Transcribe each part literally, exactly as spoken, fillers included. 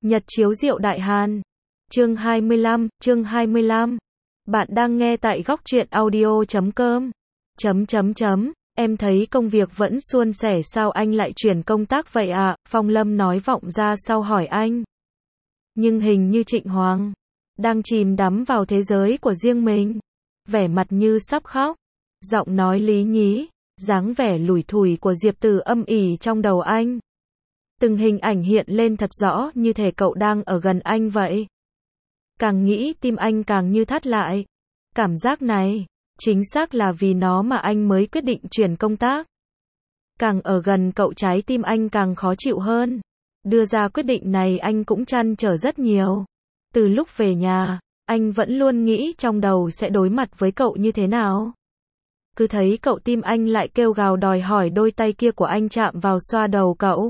Nhật chiếu Diệu Đại Hàn. Chương hai mươi lăm, chương hai mươi lăm. Bạn đang nghe tại góc truyện audio chấm com. Chấm chấm chấm. Em thấy công việc vẫn suôn sẻ sao anh lại chuyển công tác vậy ạ? À? Phong Lâm nói vọng ra sau hỏi anh. Nhưng hình như Trịnh Hoàng đang chìm đắm vào thế giới của riêng mình. Vẻ mặt như sắp khóc. Giọng nói lý nhí, dáng vẻ lủi thủi của Diệp Tử âm ỉ trong đầu anh. Từng hình ảnh hiện lên thật rõ như thể cậu đang ở gần anh vậy. Càng nghĩ tim anh càng như thắt lại. Cảm giác này, chính xác là vì nó mà anh mới quyết định chuyển công tác. Càng ở gần cậu trái tim anh càng khó chịu hơn. Đưa ra quyết định này anh cũng trăn trở rất nhiều. Từ lúc về nhà, anh vẫn luôn nghĩ trong đầu sẽ đối mặt với cậu như thế nào. Cứ thấy cậu tim anh lại kêu gào đòi hỏi đôi tay kia của anh chạm vào xoa đầu cậu.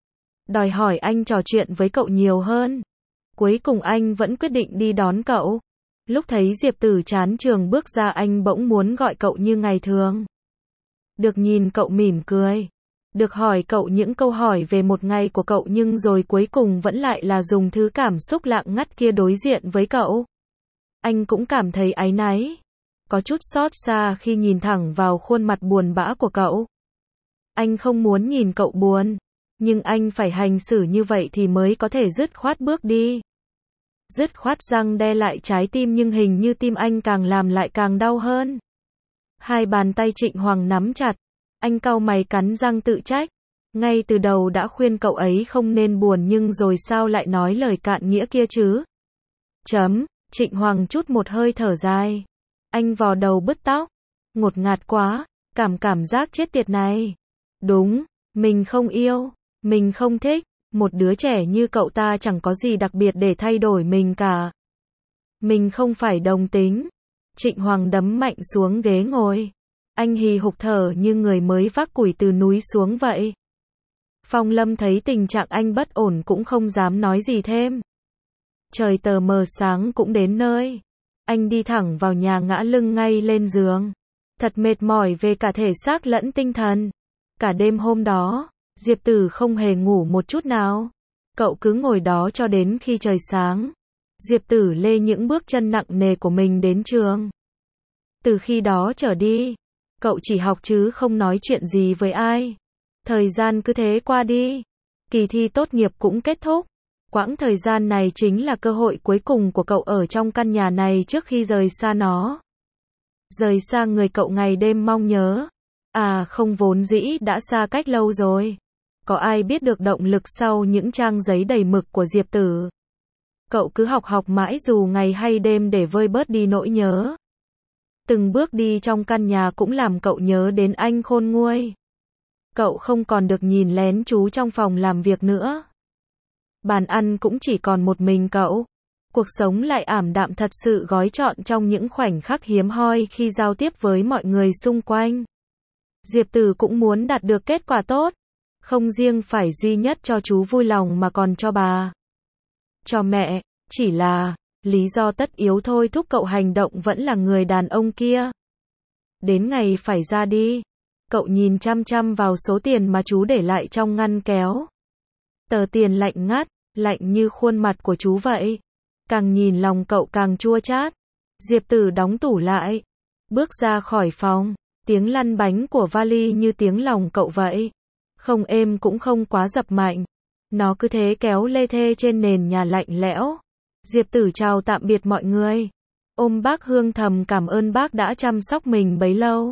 Đòi hỏi anh trò chuyện với cậu nhiều hơn. Cuối cùng anh vẫn quyết định đi đón cậu. Lúc thấy Diệp Tử chán trường bước ra anh bỗng muốn gọi cậu như ngày thường. Được nhìn cậu mỉm cười. Được hỏi cậu những câu hỏi về một ngày của cậu nhưng rồi cuối cùng vẫn lại là dùng thứ cảm xúc lặng ngắt kia đối diện với cậu. Anh cũng cảm thấy áy náy. Có chút xót xa khi nhìn thẳng vào khuôn mặt buồn bã của cậu. Anh không muốn nhìn cậu buồn. Nhưng anh phải hành xử như vậy thì mới có thể dứt khoát bước đi. Dứt khoát răng đe lại trái tim nhưng hình như tim anh càng làm lại càng đau hơn. Hai bàn tay Trịnh Hoàng nắm chặt. Anh cau mày cắn răng tự trách. Ngay từ đầu đã khuyên cậu ấy không nên buồn nhưng rồi sao lại nói lời cạn nghĩa kia chứ? Chấm, Trịnh Hoàng chút một hơi thở dài. Anh vò đầu bứt tóc. Ngột ngạt quá, cảm cảm giác chết tiệt này. Đúng, mình không yêu. Mình không thích, một đứa trẻ như cậu ta chẳng có gì đặc biệt để thay đổi mình cả. Mình không phải đồng tính. Trịnh Hoàng đấm mạnh xuống ghế ngồi. Anh hì hục thở như người mới vác củi từ núi xuống vậy. Phong Lâm thấy tình trạng anh bất ổn cũng không dám nói gì thêm. Trời tờ mờ sáng cũng đến nơi. Anh đi thẳng vào nhà ngã lưng ngay lên giường. Thật mệt mỏi về cả thể xác lẫn tinh thần. Cả đêm hôm đó, Diệp Tử không hề ngủ một chút nào. Cậu cứ ngồi đó cho đến khi trời sáng. Diệp Tử lê những bước chân nặng nề của mình đến trường. Từ khi đó trở đi, cậu chỉ học chứ không nói chuyện gì với ai. Thời gian cứ thế qua đi. Kỳ thi tốt nghiệp cũng kết thúc. Quãng thời gian này chính là cơ hội cuối cùng của cậu ở trong căn nhà này trước khi rời xa nó. Rời xa người cậu ngày đêm mong nhớ. À không, vốn dĩ đã xa cách lâu rồi. Có ai biết được động lực sau những trang giấy đầy mực của Diệp Tử. Cậu cứ học học mãi dù ngày hay đêm để vơi bớt đi nỗi nhớ. Từng bước đi trong căn nhà cũng làm cậu nhớ đến anh khôn nguôi. Cậu không còn được nhìn lén chú trong phòng làm việc nữa. Bàn ăn cũng chỉ còn một mình cậu. Cuộc sống lại ảm đạm thật sự gói trọn trong những khoảnh khắc hiếm hoi khi giao tiếp với mọi người xung quanh. Diệp Tử cũng muốn đạt được kết quả tốt. Không riêng phải duy nhất cho chú vui lòng mà còn cho bà. Cho mẹ, chỉ là, lý do tất yếu thôi thúc cậu hành động vẫn là người đàn ông kia. Đến ngày phải ra đi, cậu nhìn chăm chăm vào số tiền mà chú để lại trong ngăn kéo. Tờ tiền lạnh ngắt, lạnh như khuôn mặt của chú vậy. Càng nhìn lòng cậu càng chua chát. Diệp Tử đóng tủ lại. Bước ra khỏi phòng, tiếng lăn bánh của vali như tiếng lòng cậu vậy. Không êm cũng không quá dập mạnh. Nó cứ thế kéo lê thê trên nền nhà lạnh lẽo. Diệp Tử chào tạm biệt mọi người. Ôm bác Hương thầm cảm ơn bác đã chăm sóc mình bấy lâu.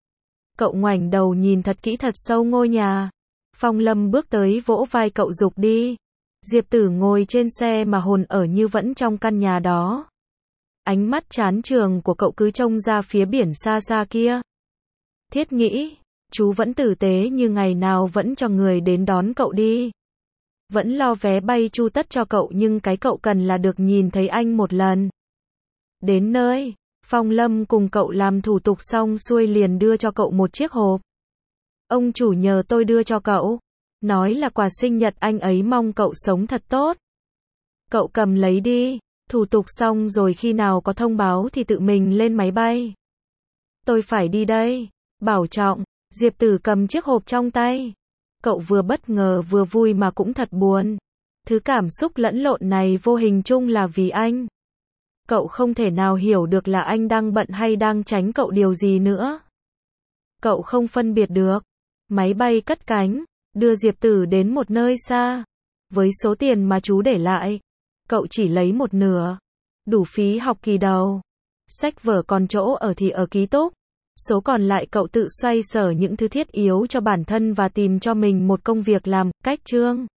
Cậu ngoảnh đầu nhìn thật kỹ thật sâu ngôi nhà. Phong Lâm bước tới vỗ vai cậu giục đi. Diệp Tử ngồi trên xe mà hồn ở như vẫn trong căn nhà đó. Ánh mắt chán trường của cậu cứ trông ra phía biển xa xa kia. Thiết nghĩ, chú vẫn tử tế như ngày nào vẫn cho người đến đón cậu đi. Vẫn lo vé bay chu tất cho cậu nhưng cái cậu cần là được nhìn thấy anh một lần. Đến nơi, Phong Lâm cùng cậu làm thủ tục xong xuôi liền đưa cho cậu một chiếc hộp. Ông chủ nhờ tôi đưa cho cậu. Nói là quà sinh nhật anh ấy mong cậu sống thật tốt. Cậu cầm lấy đi. Thủ tục xong rồi khi nào có thông báo thì tự mình lên máy bay. Tôi phải đi đây. Bảo trọng. Diệp Tử cầm chiếc hộp trong tay. Cậu vừa bất ngờ vừa vui mà cũng thật buồn. Thứ cảm xúc lẫn lộn này vô hình chung là vì anh. Cậu không thể nào hiểu được là anh đang bận hay đang tránh cậu điều gì nữa. Cậu không phân biệt được. Máy bay cất cánh, đưa Diệp Tử đến một nơi xa. Với số tiền mà chú để lại, cậu chỉ lấy một nửa. Đủ phí học kỳ đầu. Sách vở còn chỗ ở thì ở ký túc. Số còn lại cậu tự xoay sở những thứ thiết yếu cho bản thân và tìm cho mình một công việc làm, cách Trương.